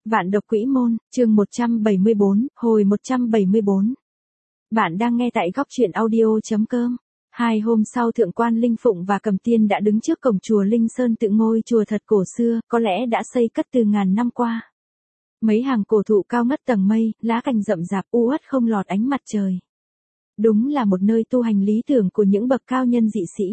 Vạn độc quỹ môn, chương 174, hồi 174. Bạn đang nghe tại góc truyện audio.com. 2 hôm sau Thượng quan Linh Phụng và Cầm Tiên đã đứng trước cổng chùa Linh Sơn Tự, ngôi chùa thật cổ xưa, có lẽ đã xây cất từ ngàn năm qua. Mấy hàng cổ thụ cao ngất tầng mây, lá cành rậm rạp u uất không lọt ánh mặt trời. Đúng là một nơi tu hành lý tưởng của những bậc cao nhân dị sĩ.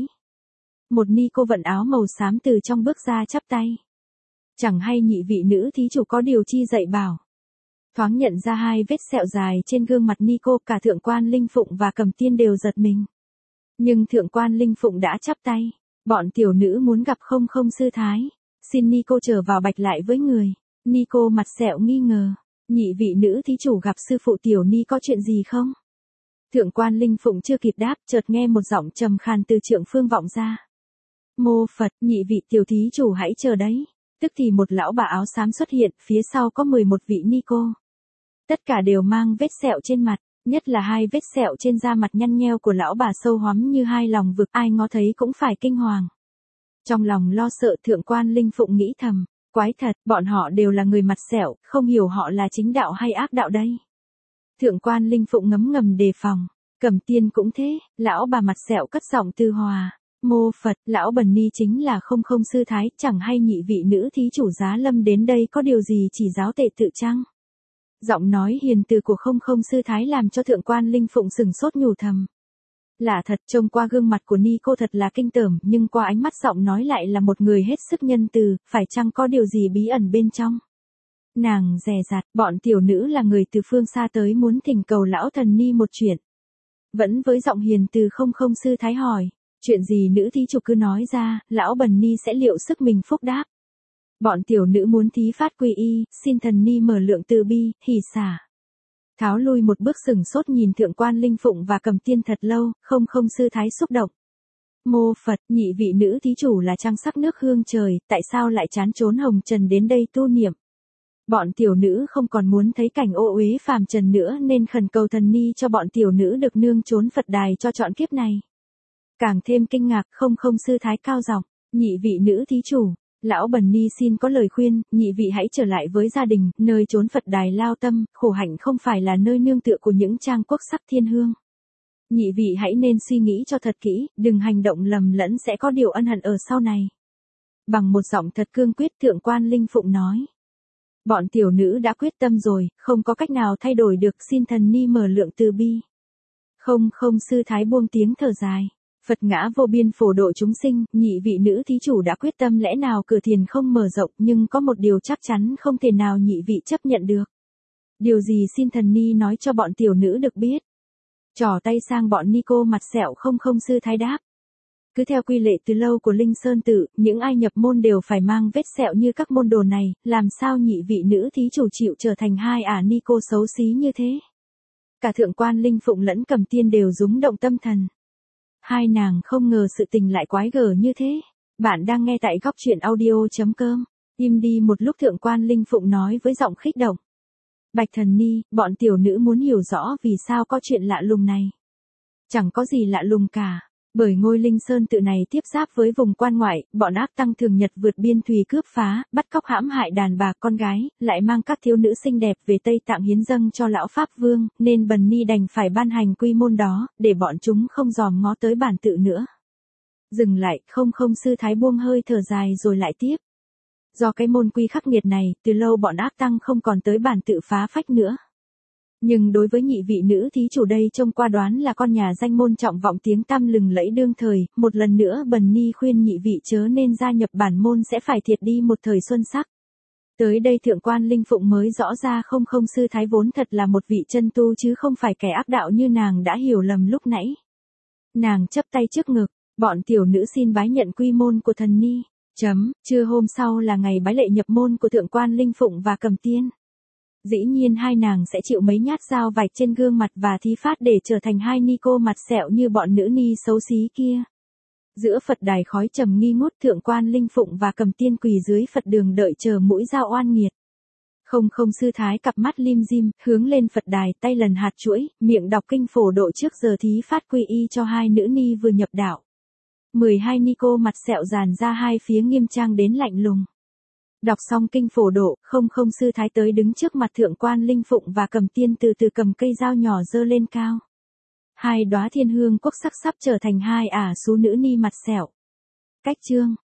Một ni cô vận áo màu xám từ trong bước ra chắp tay. Chẳng hay nhị vị nữ thí chủ có điều chi dạy bảo. Thoáng nhận ra 2 vết sẹo dài trên gương mặt ni cô, cả Thượng quan Linh Phụng và Cầm Tiên đều giật mình. Nhưng Thượng quan Linh Phụng đã chắp tay. Bọn tiểu nữ muốn gặp không không sư thái. Xin ni cô trở vào bạch lại với người. Ni cô mặt sẹo nghi ngờ. Nhị vị nữ thí chủ gặp sư phụ tiểu ni có chuyện gì không? Thượng quan Linh Phụng chưa kịp đáp, chợt nghe một giọng trầm khàn từ trượng phương vọng ra. Mô Phật, nhị vị tiểu thí chủ hãy chờ đấy. Tức thì một lão bà áo xám xuất hiện, phía sau có 11 vị ni cô. Tất cả đều mang vết sẹo trên mặt, nhất là 2 vết sẹo trên da mặt nhăn nheo của lão bà sâu hoắm như 2 lòng vực, ai ngó thấy cũng phải kinh hoàng. Trong lòng lo sợ, Thượng quan Linh Phụng nghĩ thầm, quái thật, bọn họ đều là người mặt sẹo, không hiểu họ là chính đạo hay ác đạo đây. Thượng quan Linh Phụng ngấm ngầm đề phòng, Cầm Tiên cũng thế, lão bà mặt sẹo cất giọng tư hòa. Mô Phật, lão bần ni chính là không không sư thái, chẳng hay nhị vị nữ thí chủ giá lâm đến đây có điều gì chỉ giáo tệ tự chăng? Giọng nói hiền từ của không không sư thái làm cho Thượng quan Linh Phụng sừng sốt nhủ thầm. Lạ thật, trông qua gương mặt của ni cô thật là kinh tởm, nhưng qua ánh mắt giọng nói lại là một người hết sức nhân từ, phải chăng có điều gì bí ẩn bên trong? Nàng dè dặt, bọn tiểu nữ là người từ phương xa tới muốn thỉnh cầu lão thần ni một chuyện. Vẫn với giọng hiền từ không không sư thái hỏi. Chuyện gì nữ thí chủ cứ nói ra, lão bần ni sẽ liệu sức mình phúc đáp. Bọn tiểu nữ muốn thí phát quy y, xin thần ni mở lượng từ bi, hỉ xả. Tháo lui một bước sừng sốt nhìn Thượng quan Linh Phụng và Cầm Tiên thật lâu, không không sư thái xúc động. Mô Phật, nhị vị nữ thí chủ là trang sắc nước hương trời, tại sao lại chán trốn hồng trần đến đây tu niệm? Bọn tiểu nữ không còn muốn thấy cảnh ô uế phàm trần nữa nên khẩn cầu thần ni cho bọn tiểu nữ được nương trốn Phật đài cho trọn kiếp này. Càng thêm kinh ngạc, không không sư thái cao giọng, nhị vị nữ thí chủ, lão bần ni xin có lời khuyên, nhị vị hãy trở lại với gia đình, nơi trốn Phật đài lao tâm, khổ hạnh không phải là nơi nương tựa của những trang quốc sắc thiên hương. Nhị vị hãy nên suy nghĩ cho thật kỹ, đừng hành động lầm lẫn sẽ có điều ân hận ở sau này. Bằng một giọng thật cương quyết, Thượng quan Linh Phụng nói. Bọn tiểu nữ đã quyết tâm rồi, không có cách nào thay đổi được, xin thần ni mở lượng từ bi. Không không sư thái buông tiếng thở dài. Phật ngã vô biên phổ độ chúng sinh, nhị vị nữ thí chủ đã quyết tâm lẽ nào cửa thiền không mở rộng, nhưng có một điều chắc chắn không thể nào nhị vị chấp nhận được. Điều gì xin thần ni nói cho bọn tiểu nữ được biết. Trỏ tay sang bọn ni cô mặt sẹo không không sư thái đáp. Cứ theo quy lệ từ lâu của Linh Sơn Tự, những ai nhập môn đều phải mang vết sẹo như các môn đồ này, làm sao nhị vị nữ thí chủ chịu trở thành 2 ni cô xấu xí như thế. Cả Thượng quan Linh Phụng lẫn Cầm Tiên đều rúng động tâm thần. Hai nàng không ngờ sự tình lại quái gở như thế. Bạn đang nghe tại góc truyện audio.com. Im đi một lúc, Thượng quan Linh Phụng nói với giọng khích động. Bạch thần ni, bọn tiểu nữ muốn hiểu rõ vì sao có chuyện lạ lùng này. Chẳng có gì lạ lùng cả. Bởi ngôi Linh Sơn Tự này tiếp giáp với vùng quan ngoại, bọn ác tăng thường nhật vượt biên thùy cướp phá, bắt cóc hãm hại đàn bà con gái, lại mang các thiếu nữ xinh đẹp về Tây Tạng hiến dâng cho lão Pháp Vương, nên bần ni đành phải ban hành quy môn đó, để bọn chúng không dòm ngó tới bản tự nữa. Dừng lại, không không sư thái buông hơi thở dài rồi lại tiếp. Do cái môn quy khắc nghiệt này, từ lâu bọn ác tăng không còn tới bản tự phá phách nữa. Nhưng đối với nhị vị nữ thí chủ đây trông qua đoán là con nhà danh môn trọng vọng tiếng tăm lừng lẫy đương thời, một lần nữa bần ni khuyên nhị vị chớ nên gia nhập bản môn sẽ phải thiệt đi một thời xuân sắc. Tới đây Thượng quan Linh Phụng mới rõ ra không không sư thái vốn thật là một vị chân tu chứ không phải kẻ ác đạo như nàng đã hiểu lầm lúc nãy. Nàng chắp tay trước ngực, bọn tiểu nữ xin bái nhận quy môn của thần ni. Trưa hôm sau là ngày bái lệ nhập môn của Thượng quan Linh Phụng và Cầm Tiên. Dĩ nhiên hai nàng sẽ chịu mấy nhát dao vạch trên gương mặt và thí phát để trở thành 2 ni cô mặt sẹo như bọn nữ ni xấu xí kia. Giữa Phật đài khói trầm nghi ngút, Thượng quan Linh Phụng và Cầm Tiên quỳ dưới Phật đường đợi chờ mũi dao oan nghiệt. Không không sư thái cặp mắt lim dim, hướng lên Phật đài, tay lần hạt chuỗi, miệng đọc kinh phổ độ trước giờ thí phát quy y cho 2 nữ ni vừa nhập đạo. 12 ni cô mặt sẹo dàn ra hai phía nghiêm trang đến lạnh lùng. Đọc xong kinh phổ độ, không không sư thái tới đứng trước mặt thượng quan Linh Phụng và Cầm Tiên từ từ cầm cây dao nhỏ giơ lên cao. Hai đóa thiên hương quốc sắc sắp trở thành hai ả sú nữ ni mặt sẹo. Cách chương